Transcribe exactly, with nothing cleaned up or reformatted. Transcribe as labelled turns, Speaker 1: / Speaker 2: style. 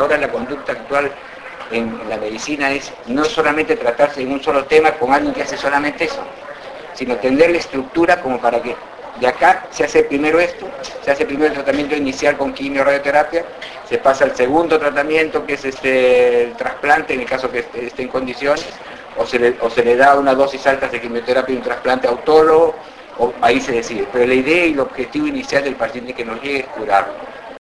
Speaker 1: ahora la conducta actual en la medicina es no solamente tratarse en un solo tema con alguien que hace solamente eso, sino tener la estructura como para que de acá se hace primero esto, se hace primero el tratamiento inicial con quimio radioterapia, se pasa al segundo tratamiento que es este el trasplante en el caso que esté, esté en condiciones, o se, le, o se le da una dosis alta de quimioterapia y un trasplante autólogo, o ahí se decide. Pero la idea y el objetivo inicial del paciente que nos llegue es curarlo.